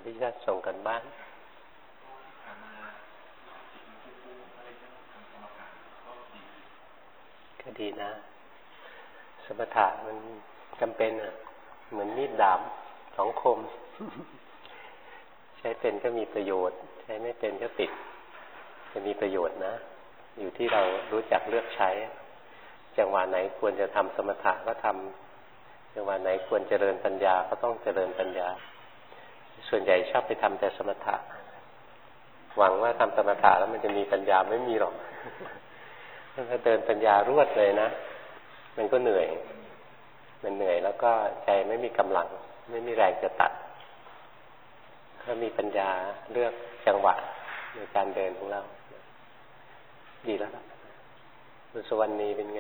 พี่ชาติส่งกันบ้านก็ดีนะสมถะมันจำเป็นอ่ะเหมือนมีดดาบสองคม ใช้เป็นก็มีประโยชน์ใช้ไม่เป็นก็ติดจะมีประโยชน์นะอยู่ที่เรารู้จักเลือกใช้จังหวะไหนควรจะทำสมถะก็ทำจังหวะไหนควรเจริญปัญญาก็ต้องเจริญปัญญาส่วนใหญ่ชอบไปทำแต่สมถะหวังว่าทำสมถะแล้วมันจะมีปัญญาไม่มีหรอกถ้าเดินปัญญารวดเลยนะมันก็เหนื่อยมันเหนื่อยแล้วก็ใจไม่มีกำลังไม่มีแรงจะตัดถ้ามีปัญญาเลือกจังหวะในการเดินของเราดีแล้วล่ะคุณสุวรรณีเป็นไง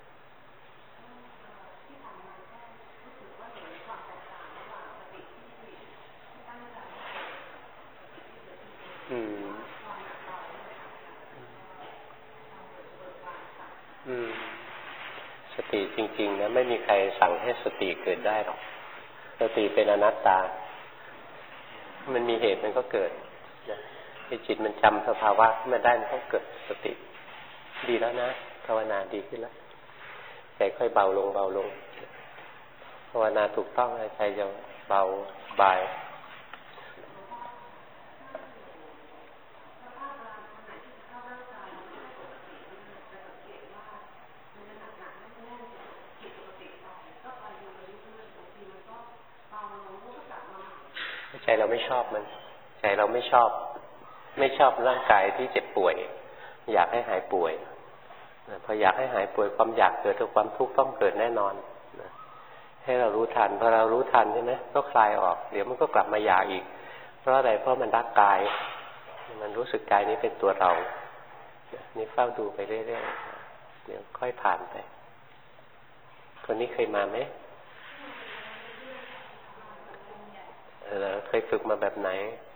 สติจริงๆนะไม่มีใครสั่งให้สติเกิดได้หรอกสติเป็นอนัตตามันมีเหตุมันก็เกิดที่จิตมันจำสภาวะขึ้นมาได้มันก็เกิดสติดีแล้วนะภาวนาดีขึ้นแล้วใจค่อยเบาลงเบาลงภาวนาถูกต้องใจจะเบาบายใจเราไม่ชอบมันใจเราไม่ชอบร่างกายที่เจ็บป่วยอยากให้หายป่วยพออยากให้หายป่วยความอยากเกิดกับความทุกข์ต้องเกิดแน่นอนให้เรารู้ทันพอเรารู้ทันใช่ไหมก็คลายออกเดี๋ยวมันก็กลับมาอยากอีกเพราะอะไรเพราะมันรักกายมันรู้สึกกายนี้เป็นตัวเรานี่เฝ้าดูไปเรื่อยๆเดี๋ยวค่อยผ่านไปคนนี้เคยมาไหมเคยฝึกมาแบบไหน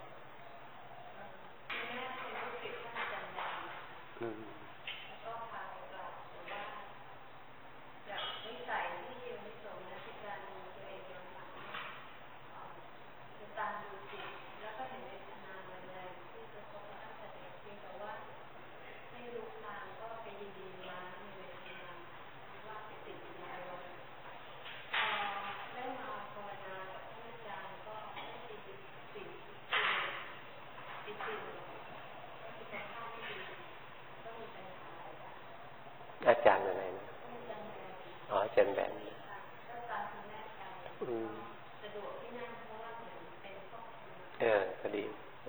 อาจารย์อะไรนะอ๋ออาจารย์แบนก็ดี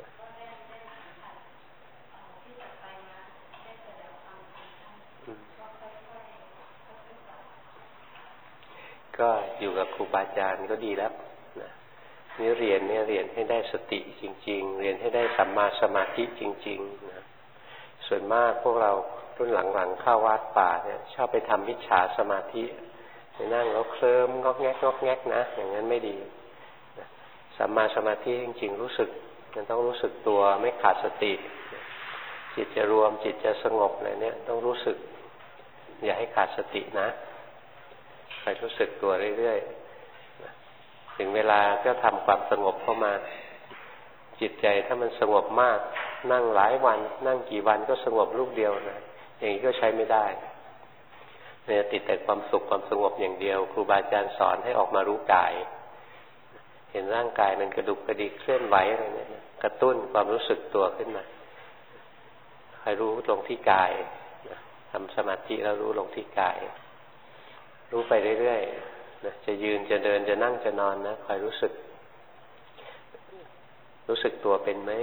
ก็อยู่กับครูบาอาจารย์ก็ดีแล้วนะนี่เรียนให้ได้สติจริงๆเรียนให้ได้สัมมาสมาธิจริงๆนะส่วนมากพวกเรารุ่นหลังๆเข้าวัดป่าเนี่ยชอบไปทำมิจฉาสมาธิไปนั่งแล้วเคลิ้มงอกแงกนะอย่างนั้นไม่ดีนะสัมมาสมาธิจริงๆรู้สึกมันต้องรู้สึกตัวไม่ขาดสติจิตจะรวมจิตจะสงบอะไรเนี่ยต้องรู้สึกอย่าให้ขาดสตินะไปรู้สึกตัวเรื่อยๆถึงเวลาก็ทำความสงบเข้ามาจิตใจถ้ามันสงบมากนั่งหลายวันนั่งกี่วันก็สงบรูปเดียวนะอย่างนี้ก็ใช้ไม่ได้เนี่ยติดแต่ความสุขความสงบอย่างเดียวครูบาอาจารย์สอนให้ออกมารู้กายเห็นร่างกายมันกระดุกกระดิกเคลื่อนไหวอะไรเนี่ยกระตุ้นความรู้สึกตัวขึ้นมาให้รู้ลงที่กายทำสมาธิแล้วรู้ลงที่กายรู้ไปเรื่อยๆนะจะยืนจะเดินจะนั่งจะนอนนะคอยรู้สึกตัวเป็นไหม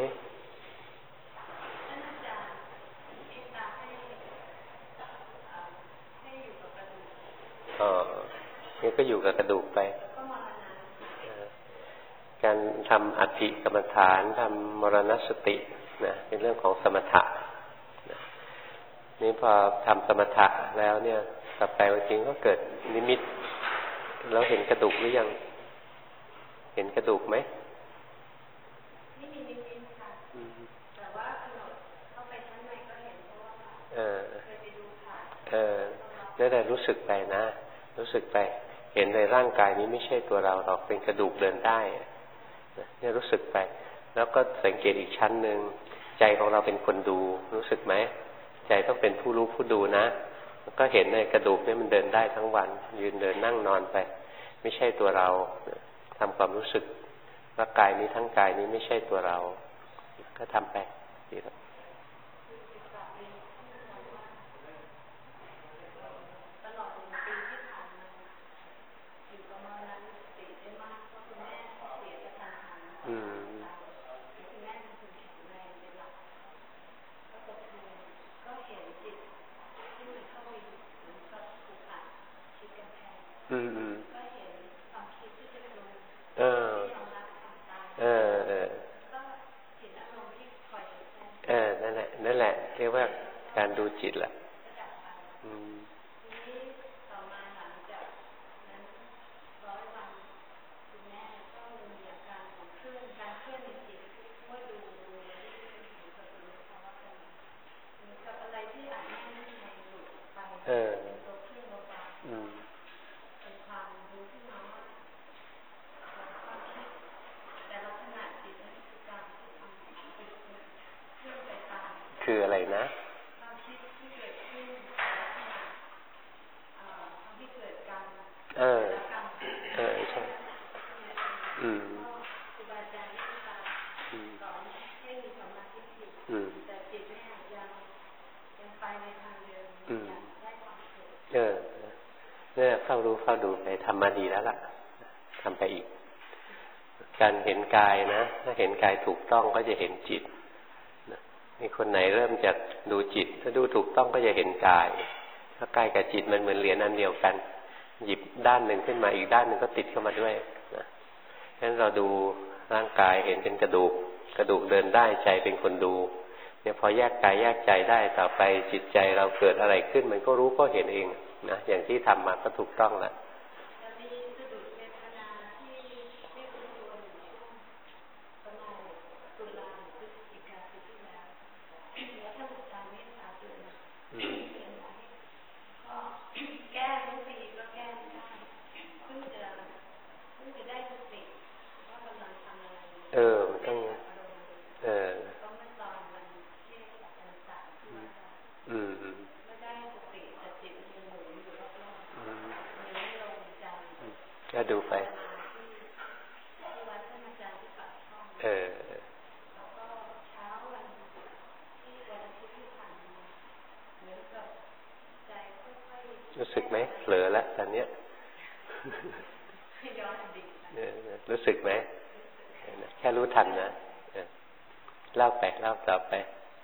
นี่ก็อยู่กับกระดูกไปการทำอัตถิกรรมฐานทำมรณสตินะเป็นเรื่องของสมถะนี่พอทำสมถะแล้วเนี่ยต่อไปจริงก็เกิดนิมิตแล้วเห็นกระดูกหรือยังเห็นกระดูกไหมไม่มีนิมิตค่ะแต่ว่าเข้าไปข้างในก็เห็นเพราะว่าเคยไปดูค่ะนั่นแหละรู้สึกไปนะรู้สึกไปเห็นในร่างกายนี้ไม่ใช่ตัวเราหรอกเป็นกระดูกเดินได้เนี่ยรู้สึกไปแล้วก็สังเกตอีกชั้นหนึ่งใจของเราเป็นคนดูรู้สึกไหมใจต้องเป็นผู้รู้ผู้ดูนะก็เห็นในกระดูกนี่มันเดินได้ทั้งวันยืนเดินนั่งนอนไปไม่ใช่ตัวเราทำความรู้สึกว่ากายนี้ทั้งกายนี้ไม่ใช่ตัวเราก็ทำไปดีแล้วนั่นแหละเรียกว่าการดูจิตแหละคืออะไรนะใช่เนี่ยเฝ้ารู้เฝ้าดูไปทำมาดีแล้วล่ะทำไปอีกการเห็นกายนะถ้าเห็นกายถูกต้องก็จะเห็นจิตมีคนไหนเริ่มจากดูจิตถ้าดูถูกต้องก็จะเห็นกายถ้ากายกับจิตมันเหมือนเหรียญอันเดียวกันหยิบด้านหนึ่งขึ้นมาอีกด้านหนึ่งก็ติดเข้ามาด้วยนะฉะนั้นเราดูร่างกายเห็นเป็นกระดูกเดินได้ใจเป็นคนดูเนี่ยพอแยกกายแยกใจได้ต่อไปจิตใจเราเกิดอะไรขึ้นมันก็รู้ก็เห็นเองนะอย่างที่ทำมาก็ถูกต้องแล้วมันต้องก็ดูไปรู้สึกไหมเผลอแล้วตอนเนี้ยรู้สึกไหมแค่รู้ทันนะเล่าไปเล่าต่อไป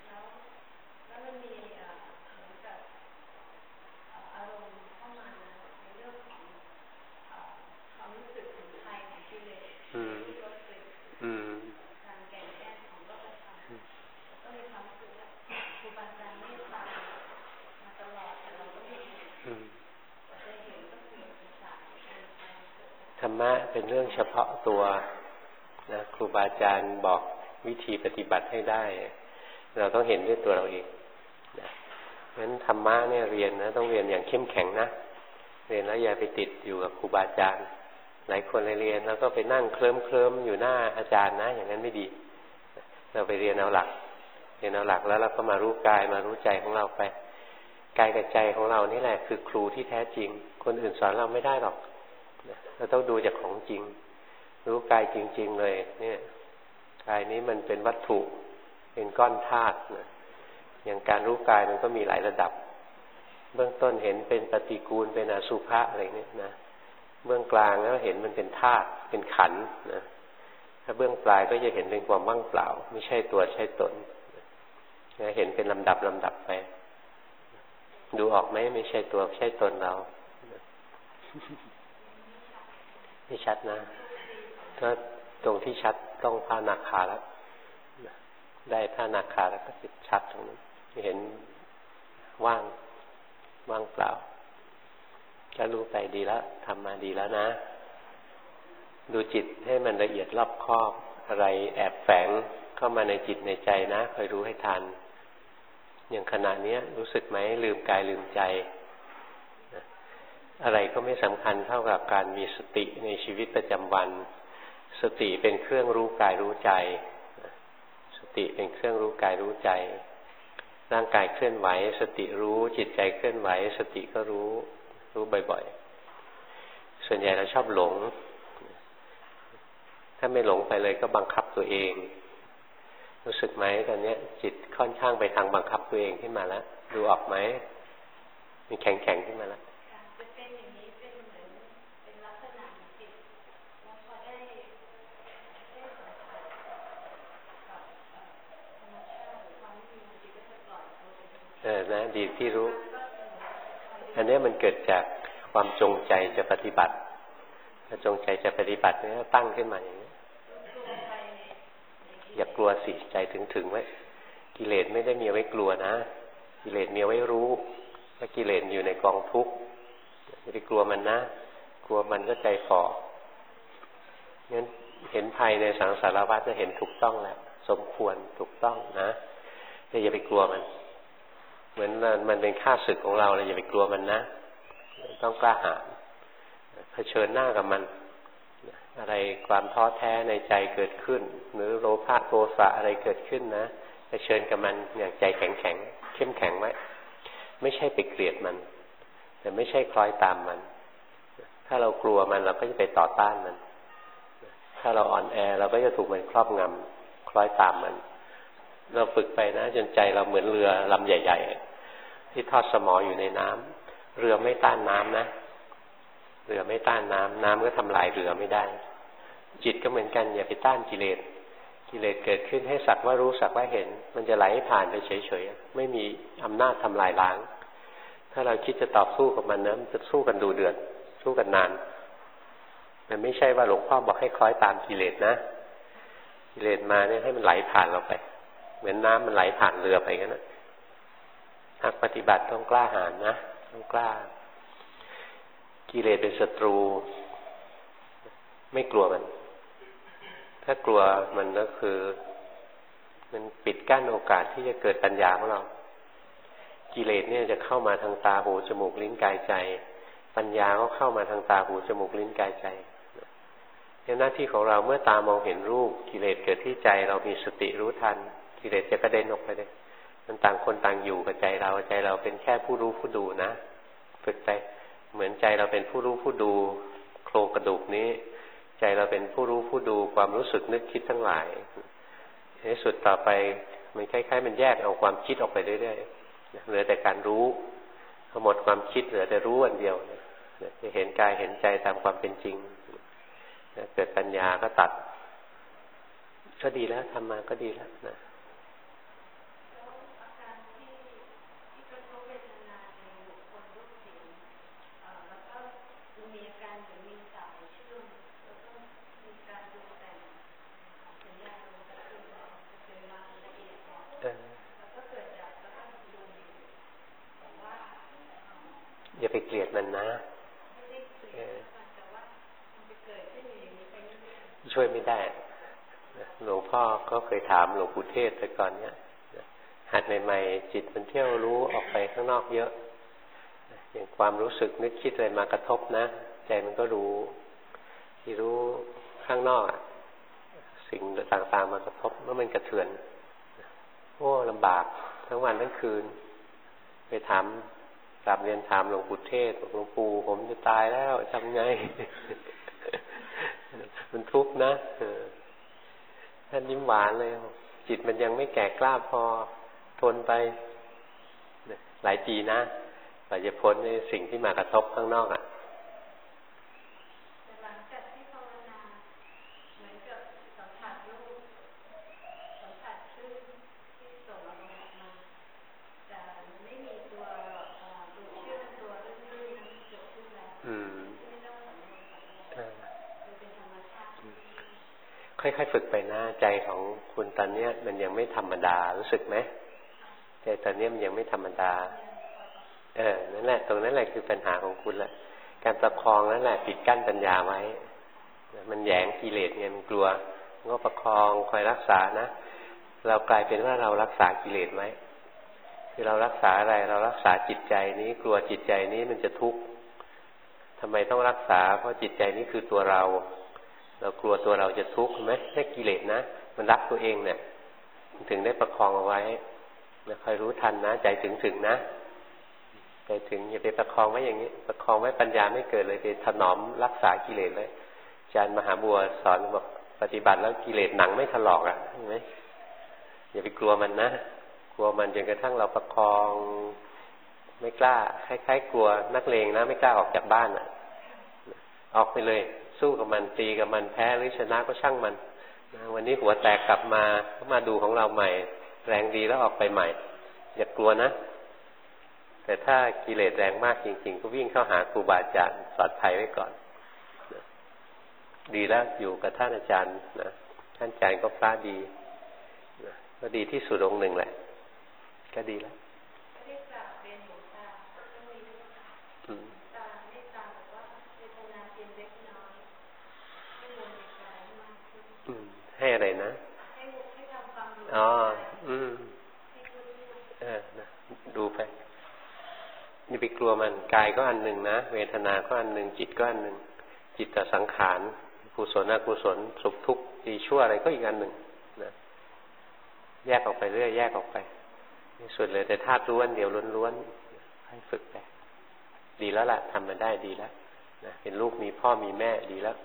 ธรรมะเป็นเรื่องเฉพาะตัวนะครูบาอาจารย์บอกวิธีปฏิบัติให้ได้เราต้องเห็นด้วยตัวเราเองนะงั้นธรรมะเนี่ยเรียนนะต้องเรียนอย่างเข้มแข็งนะเรียนแล้วอย่าไปติดอยู่กับครูบาอาจารย์หลายคนเรียนแล้วก็ไปนั่งเคลิ้มอยู่หน้าอาจารย์นะอย่างนั้นไม่ดีเราไปเรียนเอาหลักแล้วเราก็มารู้กายมารู้ใจของเราไปกายกับใจของเรานี่แหละคือครูที่แท้จริงคนอื่นสอนเราไม่ได้หรอกเราต้องดูจากของจริงรู้กายจริงๆเลยเนี่ยกายนี้มันเป็นวัตถุเป็นก้อนธาตุนะอย่างการรู้กายมันก็มีหลายระดับเบื้องต้นเห็นเป็นปฏิกูลเป็นอสุภะอะไรเนี่ยนะเบื้องกลางแล้วเห็นมันเป็นธาตุเป็นขันธ์นะถ้าเบื้องปลายก็จะเห็นเป็นความว่างเปล่าไม่ใช่ตัวใช่ตนนะเห็นเป็นลำดับไปดูออกไหมไม่ใช่ตัวใช่ตนเราไม่ชัดนะก็ตรงที่ชัดต้องพระนาคาแล้วได้พระนาคาแล้วก็ติดชัดตรงนั้นเห็นว่างเปล่าก็รู้ไปดีแล้วทำมาดีแล้วนะดูจิตให้มันละเอียดรอบคอบอะไรแอบแฝงเข้ามาในจิตในใจนะคอยรู้ให้ทันอย่างขณะนี้รู้สึกไหมลืมกายลืมใจอะไรก็ไม่สำคัญเท่ากับการมีสติในชีวิตประจำวันสติเป็นเครื่องรู้กายรู้ใจสติเป็นเครื่องรู้กายรู้ใจร่างกายเคลื่อนไหวสติรู้จิตใจเคลื่อนไหวสติก็รู้บ่อยๆส่วนใหญ่เราชอบหลงถ้าไม่หลงไปเลยก็บังคับตัวเองรู้สึกไหมตอนนี้จิตค่อนข้างไปทางบังคับตัวเองขึ้นมาแล้วดูออกไหมมีแข็งๆขึ้นมาแล้วจะเป็นอย่างนี้เป็นเหมือนเป็นลักษณะจิตแล้วพอได้สัมผัสกับธรรมชาติหรือความที่มีจิตก็จะปล่อยตัวนะดีที่รู้อันนี้มันเกิดจากความจงใจจะปฏิบัติถ้าจงใจจะปฏิบัติเนี่ยตั้งขึ้นมาอย่างนี้อย่ากลัวสิใจถึงไว้กิเลสไม่ได้มีไว้กลัวนะกิเลสมีไว้รู้ว่ากิเลสอยู่ในกองทุกข์ไม่ได้กลัวมันนะกลัวมันก็ใจฝ่องั้นเห็นภัยในสังสารวัฏจะเห็นถูกต้องแล้วสมควรถูกต้องนะแต่อย่าไปกลัวมันเหมือนมันเป็นข้าศึกของเราเลยอย่าไปกลัวมันนะต้องกล้าหาญเผชิญหน้ากับมันอะไรความท้อแท้ในใจเกิดขึ้นหรือโลภะโทสะอะไรเกิดขึ้นนะเผชิญกับมันอย่างใจแข็งเข้มแข็งไว้ไม่ใช่ไปเกลียดมันแต่ไม่ใช่คล้อยตามมันถ้าเรากลัวมันเราก็จะไปต่อต้านมันถ้าเราอ่อนแอเราก็จะถูกมันครอบงำคล้อยตามมันเราฝึกไปนะจนใจเราเหมือนเรือลำใหญ่ๆที่ทอดสมออยู่ในน้ำเรือไม่ต้านน้ำนะเรือไม่ต้านน้ำก็ทำลายเรือไม่ได้จิตก็เหมือนกันอย่าไปต้านกิเลสเกิดขึ้นให้สักว่ารู้สักว่าเห็นมันจะไหลผ่านไปเฉยๆไม่มีอำนาจทำลายล้างถ้าเราคิดจะต่อสู้กับมันนะมันจะสู้กันดูเดือดสู้กันนานมันไม่ใช่ว่าหลวงพ่อบอกให้คล้อยตามกิเลสนะกิเลสมาเนี่ยให้มันไหลผ่านเราไปเหมือนน้ำมันไหลผ่านเรือไปกันนะนักปฏิบัติต้องกล้าหาญนะต้องกล้ากิเลสเป็นศัตรูไม่กลัวมันถ้ากลัวมันก็คือมันปิดกั้นโอกาสที่จะเกิดปัญญาของเรากิเลสเนี่ยจะเข้ามาทางตาหูจมูกลิ้นกายใจปัญญาก็เข้ามาทางตาหูจมูกลิ้นกายใจหน้าที่ของเราเมื่อตามองเห็นรูปกิเลสเกิดที่ใจเรามีสติรู้ทันกิเลสจะกระเด็นออกไปเลยมันต่างคนต่างอยู่กับใจเราเป็นแค่ผู้รู้ผู้ดูนะฝึกไปเหมือนใจเราเป็นผู้รู้ผู้ดูโครงกระดูกนี้ใจเราเป็นผู้รู้ผู้ดูความรู้สึกนึกคิดทั้งหลายในสุดต่อไปมันคล้ายๆมันแยกเอาความคิดออกไปเรื่อยๆเหลือแต่การรู้พอหมดความคิดเหลือแต่รู้อันเดียวจะเห็นกายเห็นใจตามความเป็นจริงเกิดปัญญาก็ตัดก็ดีแล้วทำมาก็ดีแล้วนะอย่าไปเกลียดมันนะช่วยไม่ได้หลวงพ่อก็เคยถามหลวงปู่เทศแต่ก่อนเนี้ยหัดใหม่ๆจิตมันเที่ยวรู้ออกไปข้างนอกเยอะอย่างความรู้สึกนึกคิดอะไรมากระทบนะใจมันก็รู้ที่รู้ข้างนอกสิ่งต่างๆมากระทบเมื่อมันกระเทือนโอ้ลำบากทั้งวันทั้งคืนไปถามกลับเรียนถามหลวงปู่เทศหลวงปู่ผมจะตายแล้วทำไง มันทุกข์นะท่านยิ้มหวานเลยจิตมันยังไม่แก่กล้าพอทนไปหลายปีนะกว่าจะพ้นในสิ่งที่มากระทบข้างนอกหลังจากที่ภาวนาเหมือนกับสัมผัสรูปสัมผัสคลื่นที่ส่งออกมาแต่ไม่มีตัวดูดเชื่อมตัวลื่นๆเกิดขึ้นแล้วไม่ต้องสำรวจเป็นธรรมชาติค่อยๆฝึกไปนะใจของคุณตอนนี้มันยังไม่ธรรมดารู้สึกไหมใจตอนนี้มันยังไม่ธรรมดานั่นแหละตรงนั้นแหละคือปัญหาของคุณแหละการประคองนั่นแหละปิดกั้นปัญญาไว้มันแหยงกิเลสไงมันกลัวก็ประคองคอยรักษานะเรากลายเป็นว่าเรารักษากิเลสไว้คือเรารักษาอะไรเรารักษาจิตใจนี้กลัวจิตใจนี้มันจะทุกข์ทำไมต้องรักษาเพราะจิตใจนี้คือตัวเราเรากลัวตัวเราจะทุกข์ไหมไม่กิเลสนะมันรักตัวเองเนี่ยถึงได้ประคองเอาไว้แล้วคอยรู้ทันนะใจถึงนะใจถึงอย่าไปประคองไว้อย่างนี้ประคองไว้ปัญญาไม่เกิดเลยไปถนอมรักษากิเลสเลยอาจารย์มหาบัวสอนบอกปฏิบัติแล้วกิเลสหนังไม่ถลอกอ่ะเห็นไหมอย่าไปกลัวมันนะกลัวมันจนกระทั่งเราประคองไม่กล้าคล้ายๆกลัวนักเลงนะไม่กล้าออกจากบ้านอ่ะออกไปเลยสู้กับมันตีกับมันแพ้หรือชนะก็ช่างมันวันนี้หัวแตกกลับมาก็มาดูของเราใหม่แรงดีแล้วออกไปใหม่อย่ากลัวนะแต่ถ้ากิเลสแรงมากจริงๆก็วิ่งเข้าหาครูบาอาจารย์สอดภัยไว้ก่อนดีแล้วอยู่กับท่านอาจารย์นะท่านอาจารย์ก็พระดีนะก็ดีที่สุดองค์หนึ่งแหละก็ดีแล้วให้อะไรนะอ๋อนะดูไปนี่ไปกลัวมันกายก็อันหนึ่งนะเวทนาก็อันหนึ่งจิตก็อันหนึ่งจิตสังขารกุศลอกุศลสุขทุกข์ดีชั่วอะไรก็อีกอันหนึ่งนะแยกออกไปเรื่อยแยกออกไปนี่สุดเลยแต่ธาตุล้วนเดียวล้วนๆให้ฝึกไปดีแล้วล่ะทำมาได้ดีแล้วนะเป็นลูกมีพ่อมีแม่ดีแล้ว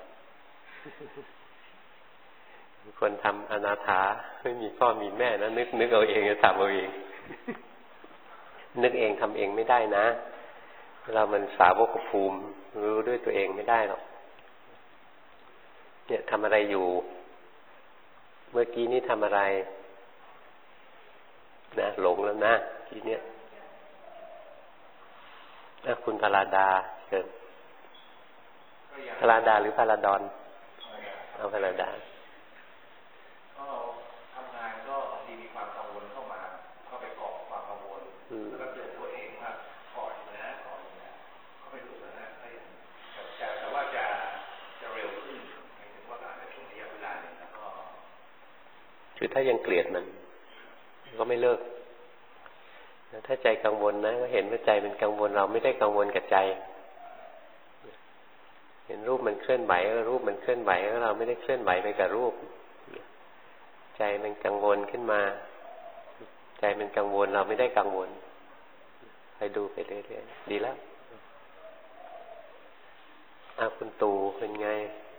คนทำอนาถาไม่มีพ่อมีแม่นะนึกเอาเองจะทำเอาเองนึกเองทำเองไม่ได้นะเรามันสาวกภูมิรู้ด้วยตัวเองไม่ได้หรอกเนี่ยทำอะไรอยู่เมื่อกี้นี้ทำอะไรนะหลงแล้วนะทีเนี้ยคุณพาราดาเชิญพาราดาหรือพาราดอนเอาพาราดาคือถ้ายังเกลียดมันก็ไม่เลิกถ้าใจกังวลนะก็เห็นว่าใจเป็นกังวลเราไม่ได้กังวลกับใจเห็นรูปมันเคลื่อนไหวรูปมันเคลื่อนไหวเราไม่ได้เคลื่อนไหวไปกับรูปใจมันกังวลขึ้นมาใจมันกังวลเราไม่ได้กังวลไปดูไปเรื่อยๆดีแล้วคุณตูเป็นไง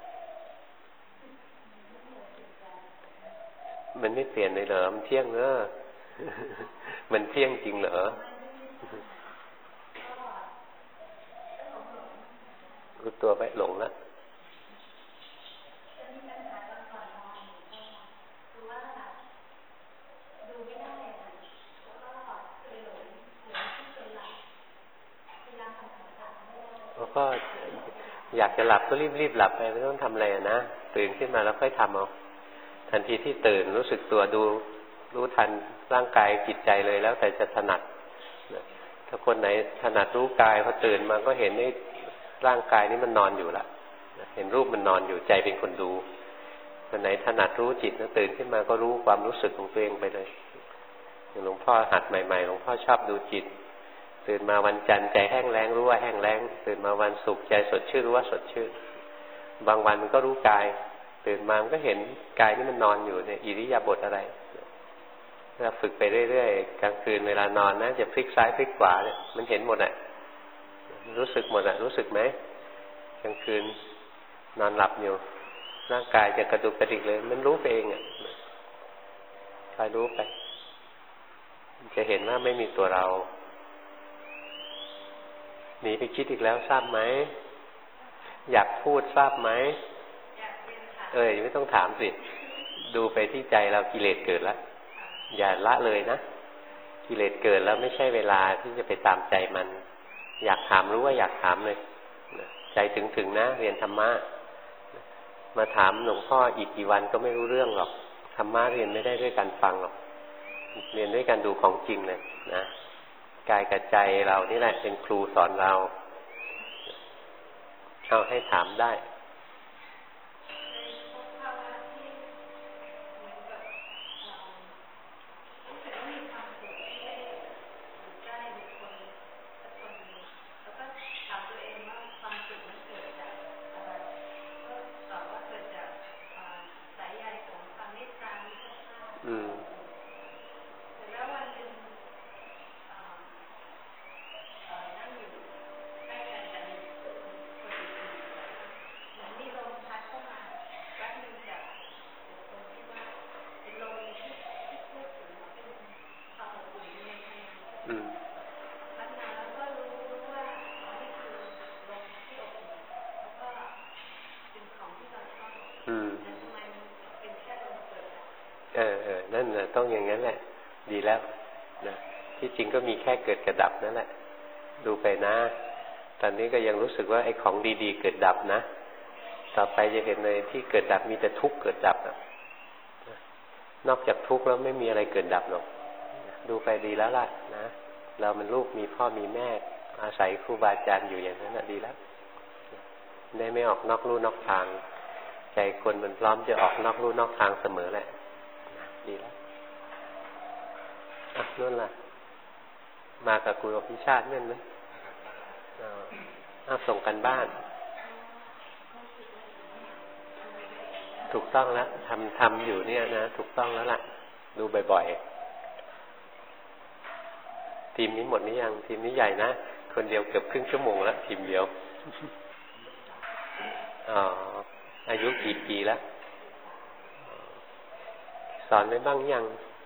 มันไม่เปลี่ยนเลยเหรอมันเที่ยงเนอะมันเที่ยงจริงเหรอรู้ตัวไปหลงแล้วแล้วก็อยากจะหลับก็รีบหลับไปไม่ต้องทำอะไรนะตื่นขึ้นมาแล้วค่อยทำเอาทันทีที่ตื่นรู้สึกตัวดูรู้ทันร่างกายจิตใจเลยแล้วแต่จะถนัดถ้าคนไหนถนัดรู้กายพอตื่นมาก็เห็นในร่างกายนี้มันนอนอยู่ละเห็นรูปมันนอนอยู่ใจเป็นคนดูคนไหนถนัดรู้จิตแล้วตื่นขึ้นมาก็รู้ความรู้สึกของตัวเองไปเลยอย่างหลวงพ่อหัดใหม่ๆหลวงพ่อชอบดูจิตตื่นมาวันจันทร์ใจแห้งแล้งรู้ว่าแห้งแล้งตื่นมาวันศุกร์ใจสดชื่นรู้ว่าสดชื่นบางวันมันก็รู้กายตื่นมามันก็เห็นกายนี่มันนอนอยู่ในอิริยาบถอะไรถ้าฝึกไปเรื่อยๆกลางคืนเวลานอนนะจะพลิกซ้ายพลิกขวาเนี่ยมันเห็นหมดอ่ะรู้สึกหมดอ่ะรู้สึกไหมกลางคืนนอนหลับอยู่ร่างกายจะกระดุกกระดิกเลยมันรู้ไปเองอ่ะคอยรู้ไปจะเห็นว่าไม่มีตัวเราหนีไปคิดอีกแล้วทราบไหมอยากพูดทราบไหมไม่ต้องถามสิดูไปที่ใจเรากิเลสเกิดแล้วอย่าละเลยนะกิเลสเกิดแล้วไม่ใช่เวลาที่จะไปตามใจมันอยากถามรู้ว่าอยากถามเลยใจถึงนะเรียนธรรมะมาถามหลวงพ่ออีกกี่วันก็ไม่รู้เรื่องหรอกธรรมะเรียนไม่ได้ด้วยการฟังหรอกเรียนด้วยการดูของจริงเลยนะกายกับใจเรานี่แหละเป็นครูสอนเราเอาให้ถามได้แล้ววันหนึ่งนั่งอยู่ใกล้กันแต่มีคนเหมือนมีลมพัดเข้ามาแป๊บนึงจากตรงที่ว่าเป็นลมที่พูดถึงเป็นความอบอุ่นในขณะพัดมาแล้วก็รู้ว่านี่คือลมที่อบอุ่นแล้วก็เป็นของที่เราชอบแต่ทำไมมันเป็นแค่ลมเกิดนั่นน่ะต้องอย่างนั้นแหละดีแล้วนะที่จริงก็มีแค่เกิดกับดับนั่นแหละดูไปนะตอนนี้ก็ยังรู้สึกว่าไอ้ของดีๆเกิดดับนะต่อไปจะเห็นเลยที่เกิดดับมีแต่ทุกข์เกิดดับนอกจากทุกข์แล้วไม่มีอะไรเกิดดับหรอกดูไปดีแล้วล่ะนะเรามันลูกมีพ่อมีแม่อาศัยครูบาอาจารย์อยู่อย่างนั้นดีแล้วได้ไม่ออกนอกลู่นอกทางใจคนมันพร้อมจะออกนอกลู่นอกทางเสมอแหละดีแล้วนั่นล่ะมากับครูพิชาติเม่นไหมส่งกันบ้านถูกต้องแล้วทำอยู่เนี่ยนะถูกต้องแล้วล่ะดูบ่อยๆทีมนี้หมดนี้ยังทีมนี้ใหญ่นะคนเดียวเกือบครึ่งชั่วโมงแล้วทีมเดียวอายุกี่ปีแล้วสอนไปบ้างยัง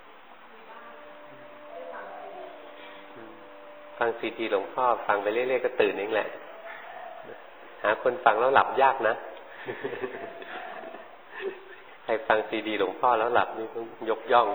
ฟังซีดีหลวงพ่อฟังไปเรื่อยๆก็ตื่นเองแหละหาคนฟังแล้วหลับยากนะใครฟังซีดีหลวงพ่อแล้วหลับนี่ต้องยกย่อง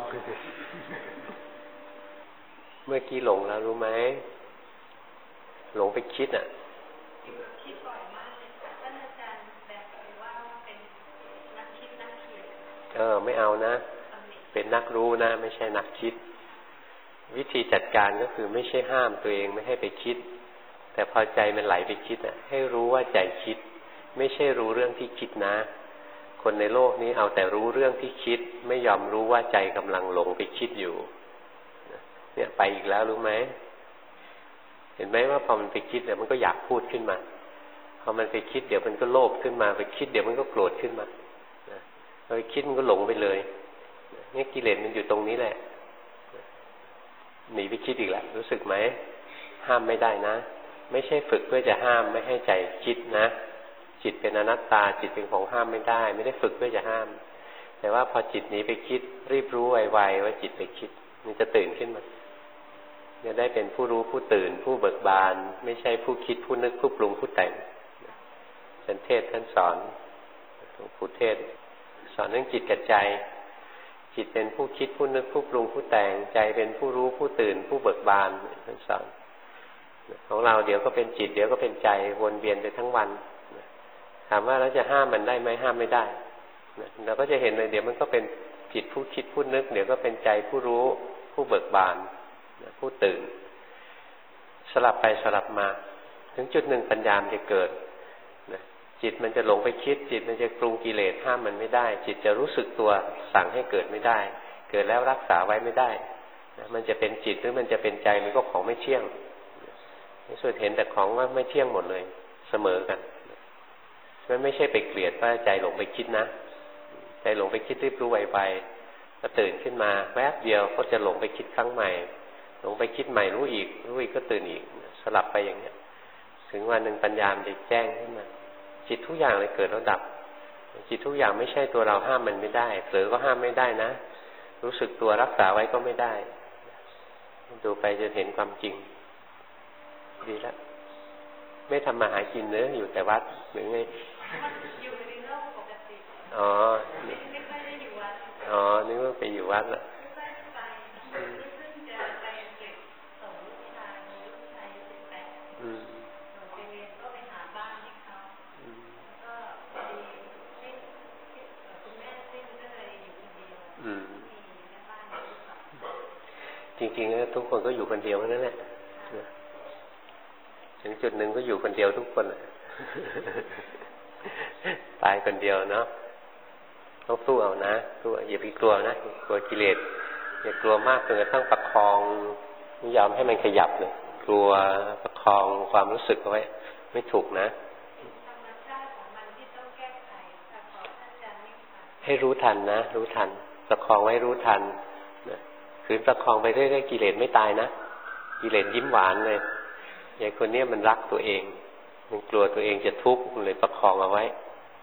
เมื่อกี้หลงแล้วรู้ไหมหลงไปคิดคิดบ่อยมากเลยค่ะท่านอาจารย์แบบว่าเป็นนักคิดนักเขียนไม่เอานะเป็นนักรู้นะไม่ใช่นักคิดวิธีจัดการก็คือไม่ใช่ห้ามตัวเองไม่ให้ไปคิดแต่พอใจมันไหลไปคิดให้รู้ว่าใจคิดไม่ใช่รู้เรื่องที่คิดนะคนในโลกนี้เอาแต่รู้เรื่องที่คิดไม่ยอมรู้ว่าใจกำลังหลงไปคิดอยู่เนี่ยไปอีกแล้วรู้ไหมเห็นไหมว่าพอมันไปคิดเดี๋ยวมันก็อยากพูดขึ้นมาพอมันไปคิดเดี๋ยวมันก็โลภขึ้นมาไปคิดเดี๋ยวมันก็โกรธขึ้นมาพอไปคิดมันก็หลงไปเลยนี่กิเลสมันอยู่ตรงนี้แหละหนีไปคิดอีกแล้วรู้สึกไหมห้ามไม่ได้นะไม่ใช่ฝึกเพื่อจะห้ามไม่ให้ใจคิดนะจิตเป็นอนัตตาจิตเป็นของห้ามไม่ได้ไม่ได้ฝึกเพื่อจะห้ามแต่ว่าพอจิตหนีไปคิดรีบรู้ไวๆว่าจิตไปคิดมันจะตื่นขึ้นมาจะได้เป็นผู้รู้ผู้ตื่นผู้เบิกบานไม่ใช่ผู้คิดผู้นึกผู้ปรุงผู้แต่งท่านเทศท่านสอนหลวงปู่เทศสอนเรื่องจิตกับใจจิตเป็นผู้คิดผู้นึกผู้ปรุงผู้แต่งใจเป็นผู้รู้ผู้ตื่นผู้เบิกบานท่านสอนของเราเดี๋ยวก็เป็นจิตเดี๋ยวก็เป็นใจวนเวียนไปทั้งวันถามว่าเราจะห้ามมันได้ไหมห้ามไม่ได้เราก็จะเห็นเลยเดี๋ยวมันก็เป็นจิตผู้คิดผู้นึกเดี๋ยวก็เป็นใจผู้รู้ผู้เบิกบานผู้ตื่นสลับไปสลับมาถึงจุดหนึ่งปัญญาจะเกิดจิตมันจะหลงไปคิดจิตมันจะปรุงกิเลสห้ามมันไม่ได้จิตจะรู้สึกตัวสั่งให้เกิดไม่ได้เกิดแล้วรักษาไว้ไม่ได้มันจะเป็นจิตหรือมันจะเป็นใจมันก็ของไม่เที่ยงในสุดเห็นแต่ของว่าไม่เที่ยงหมดเลยเสมอกันมันไม่ใช่ไปเกลียดว่าใจหลงไปคิดนะใจหลงไปคิดรีบรู้ไวๆก็ตื่นขึ้นมาแวบเดียวก็จะหลงไปคิดครั้งใหม่หลงไปคิดใหม่รู้อีกก็ตื่นอีกสลับไปอย่างเนี้ยถึงวันหนึ่งปัญญาจะแจ้งขึ้นมาจิตทุกอย่างเลยเกิดแล้วดับจิตทุกอย่างไม่ใช่ตัวเราห้ามมันไม่ได้เผลอก็ห้ามไม่ได้นะรู้สึกตัวรักษาไว้ก็ไม่ได้ดูไปจะเห็นความจริงดีแล้วไม่ทำมาหากินเนื้ออยู่แต่วัดหรือไงอยู่ในโลกปกติไม่ค่อยได้อยู่วัดนึกว่าไปอยู่วัดล่ะจริงๆทุกคนก็อยู่คนเดียวนั่นแหละถึงจุดหนึ่งก็อยู่คนเดียวทุกคนตายคนเดียวเนาะต้องสู้เอานะสู้อย่าไปกลัวนะกลัวกิเลสอย่ากลัวมากจนกระทั่งประคองไม่ยอมให้มันขยับเลยกลัวประคองความรู้สึกเอาไว้ไม่ถูกนะให้รู้ทันนะรู้ทันพประคองไว้รู้ทันขืนประคองไปเรื่อยๆกิเลสไม่ตายนะกิเลสยิ้มหวานเลยอย่างคนนี้มันรักตัวเองมันกลัวตัวเองจะทุกข์มันเลยประคองเอาไว้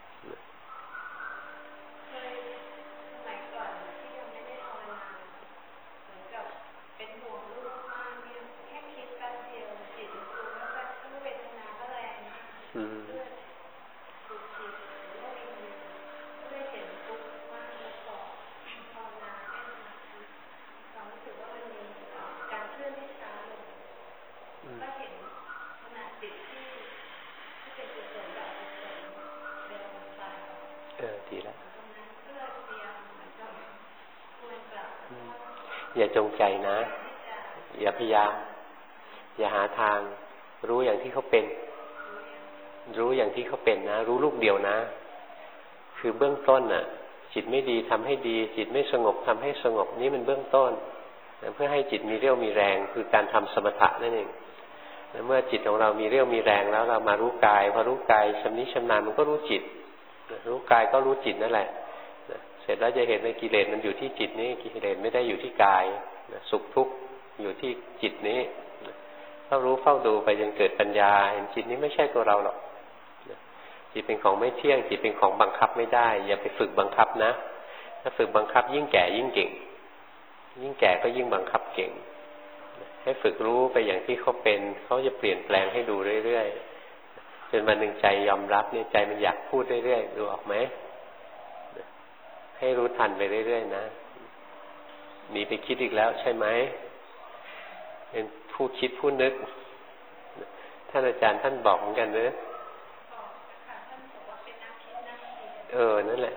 อย่าจงใจนะอย่าพยายามอย่าหาทางรู้อย่างที่เขาเป็นรู้อย่างที่เขาเป็นนะรู้ลูกเดียวนะคือเบื้องต้นน่ะจิตไม่ดีทำให้ดีจิตไม่สงบทำให้สงบนี่มันเบื้องต้นเพื่อให้จิตมีเรี่ยวมีแรงคือการทำสมถะนั่นเองเมื่อจิตของเรามีเรี่ยวมีแรงแล้วเรามารู้กายพอรู้กายชำนิชำนาญมันก็รู้จิตรู้กายก็รู้จิตนั่นแหละเสร็จแล้วจะเห็นว่ากิเลสมันอยู่ที่จิตนี้กิเลสไม่ได้อยู่ที่กายสุขทุกข์อยู่ที่จิตนี้เฝ้ารู้เฝ้าดูไปจนเกิดปัญญาเห็นจิตนี้ไม่ใช่ตัวเราหรอกจิตเป็นของไม่เที่ยงจิตเป็นของบังคับไม่ได้อย่าไปฝึกบังคับนะถ้าฝึกบังคับยิ่งแก่ยิ่งเก่งยิ่งแก่ก็ยิ่งบังคับเก่งให้ฝึกรู้ไปอย่างที่เขาเป็นเขาจะเปลี่ยนแปลงให้ดูเรื่อยๆจนวันหนึ่งใจยอมรับเนี่ยใจมันอยากพูดเรื่อยๆดูออกไหมให้รู้ทันไปเรื่อยๆนะหนีไปคิดอีกแล้วใช่ไหมเป็นผู้คิดผู้นึกท่านอาจารย์ท่านบอกเหมือนกันเนอะนั่นแหละ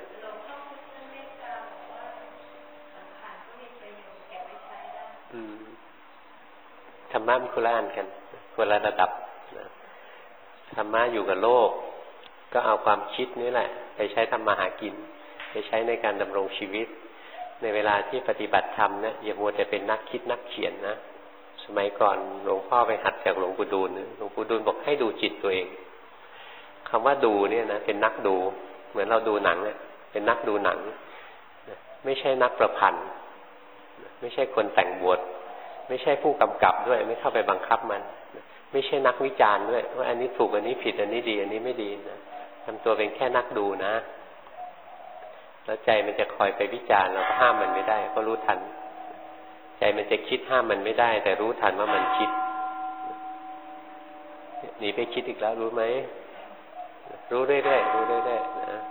ธรรมะมันคนละอันกันคนละระดับธรรมะอยู่กับโลกก็เอาความคิดนี่แหละไปใช้ทำมาหากินไปใช้ในการดำรงชีวิตในเวลาที่ปฏิบัติธรรมนะอย่ามัวแต่เป็นนักคิดนักเขียนนะสมัยก่อนหลวงพ่อไปหัดจากหลวงปู่ดูลหลวงปู่ดูลบอกให้ดูจิตตัวเองคำว่าดูเนี่ยนะเป็นนักดูเหมือนเราดูหนังเนี่ยเป็นนักดูหนังไม่ใช่นักประพันธ์ไม่ใช่คนแต่งบทไม่ใช่ผู้กำกับด้วยไม่เข้าไปบังคับมันไม่ใช่นักวิจารณ์ด้วยว่าอันนี้ถูกอันนี้ผิดอันนี้ดีอันนี้ไม่ดีนะทำตัวเป็นแค่นักดูนะแล้วใจมันจะคอยไปวิจารณ์เราก็ห้ามมันไม่ได้ก็รู้ทันใจมันจะคิดห้ามมันไม่ได้แต่รู้ทันว่ามันคิดหนีไปคิดอีกแล้วรู้ไหมรู้เรื่อยๆรู้เรื่อยๆนะ